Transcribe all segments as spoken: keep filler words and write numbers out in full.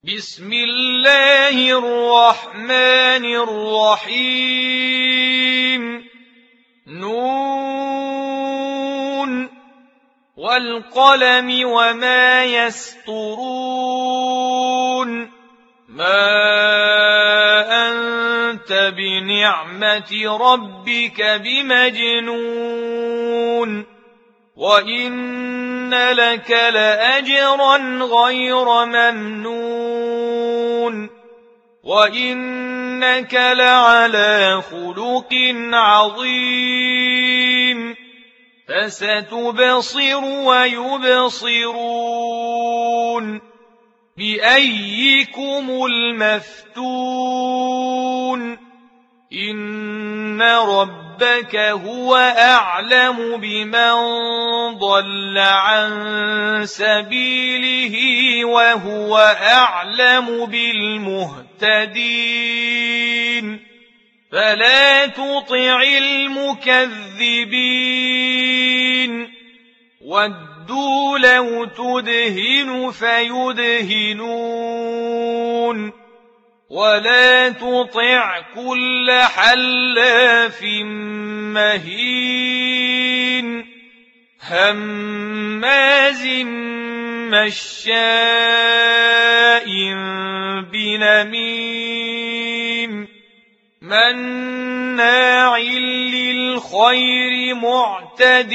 بسم الله الرحمن الرحيم نون والقلم وما يسطرون ما أنت بنعمة ربك بمجنون وإن لك لأجرا غير ممنون وإنك لعلى خلق عظيم فستبصر ويبصرون بأيكم المفتون إن ربك هو أعلم بمن ضل عن سبيله وهو أعلم بالمهتدين فلا تطع المكذبين ودوا لو تدهن فيدهنون ولا تطع كل حلاف مهين هماز مشاء بنميم مناع للخير معتد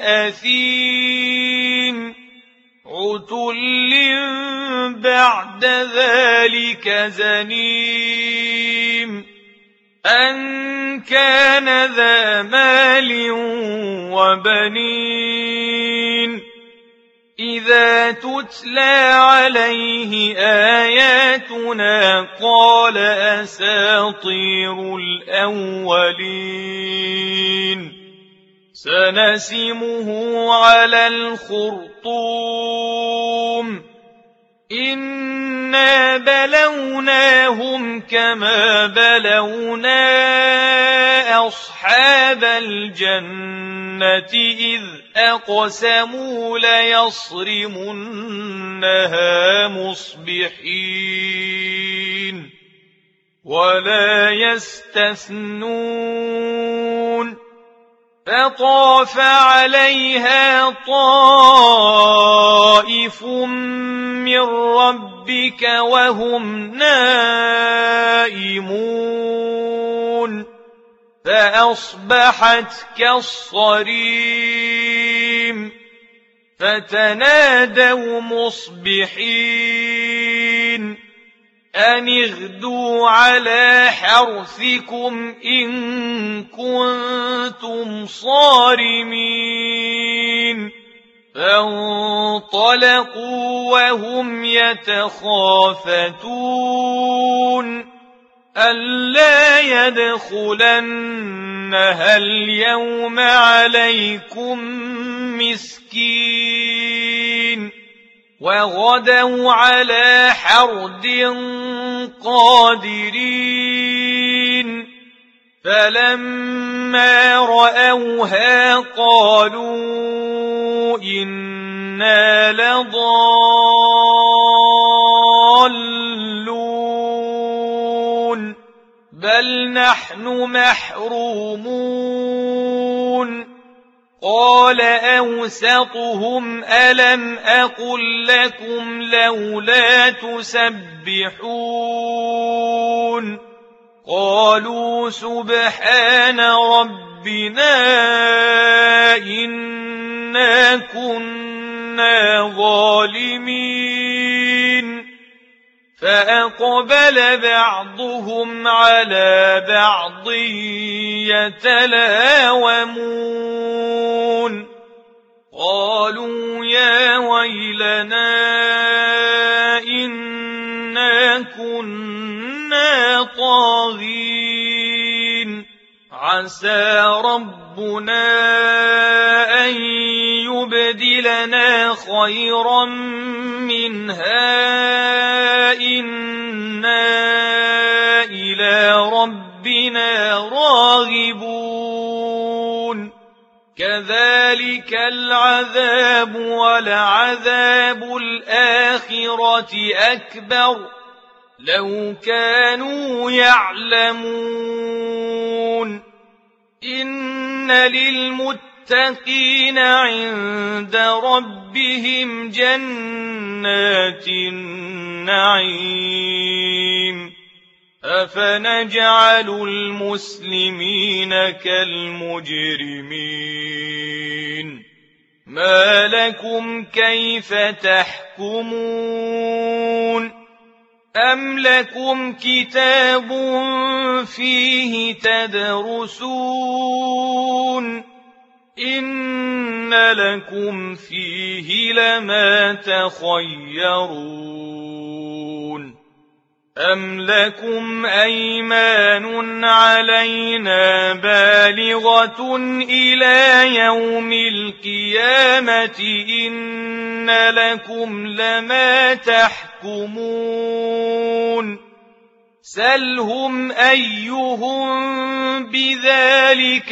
أثيم عتل بعد ذلك زنيم أن كان ذا مال وبنين إذا تتلى عليه آياتنا قال أساطير الأولين سنسمه على الخرطوم إنا بلوناهم كما بلونا أصحاب الجنة إذ أقسموا ليصرمنها مصبحين ولا يستثنون فطاف عليها طائف من ربك وهم نائمون فأصبحت كالصريم فتنادوا مصبحين أن اغدوا على حرثكم إن كنتم صارمين فانطلقوا وهم يتخافتون ألا يدخلنها اليوم عليكم مسكين وغدوا على حرد قادرين فلما رأوها قالوا إنا لضالون بل نحن محرومون قال أوسطهم ألم أقل لكم لولا تسبحون قالوا سبحان ربنا إنا كنا ظالمين فأقبل بعضهم على بعض يتلاومون قالوا يا ويلنا إنا كنا طاغين عسى ربنا أن يبدلنا خيرا منها إنا إلى ربنا راغبون كذلك العذاب ولعذاب الآخرة الآخرة أكبر لو كانوا يعلمون إن للمتقين عند ربهم جنات النعيم أفنجعل المسلمين كالمجرمين ما لكم كيف تحكمون أم لكم كتاب فيه تدرسون إن لكم فيه لما تخيرون أم لكم أيمان علينا بالغة إلى يوم القيامة إن لكم لما تحكمون سلهم أيهم بذلك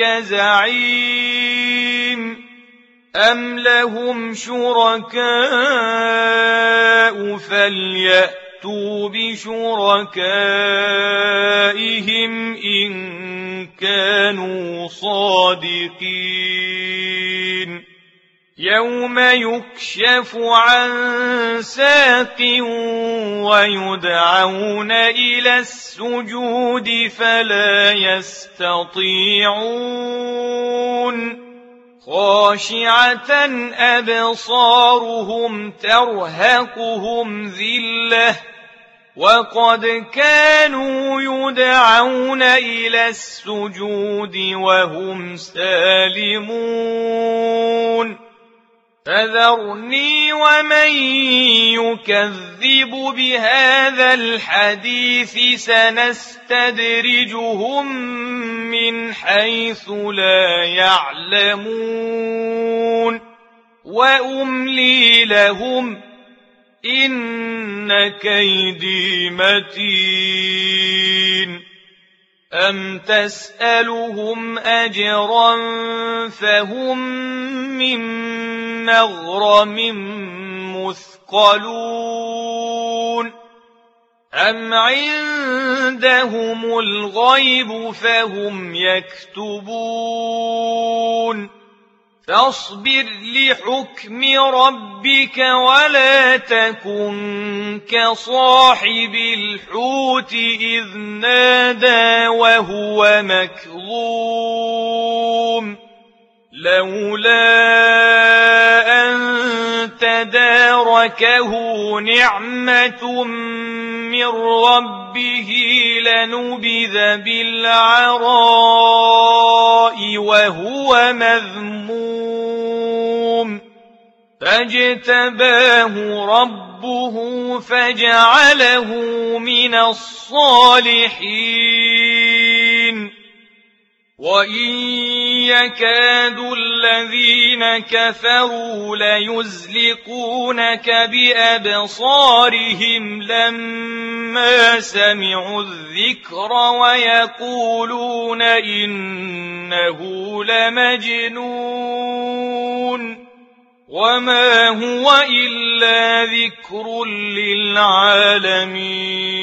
زعيم أم لهم شركاء فليأتوا بشركائهم إن كانوا صادقين يوم يكشف عن ساق ويدعون إلى السجود فلا يستطيعون خاشعة أبصارهم ترهقهم ذلة وقد كانوا يدعون إلى السجود وهم سالمون فذرني ومن يكذب بهذا الحديث سنستدرجهم من حيث لا يعلمون وأملي لهم إن كيدي متين أم تسألهم أجرا فهم من مغرم مثقلون أم عندهم الغيب فهم يكتبون فاصبر لحكم ربك ولا تكن كصاحب الحوت إذ نادى وهو مكظوم لولا أن تداركه نعمة من ربه لنبذ بالعراء وهو مذموم فاجتباه ربه فجعله من الصالحين وإن يكاد الذين كفروا ليزلقونك بأبصارهم لما سمعوا الذكر ويقولون إنه لمجنون وما هو إلا ذكر للعالمين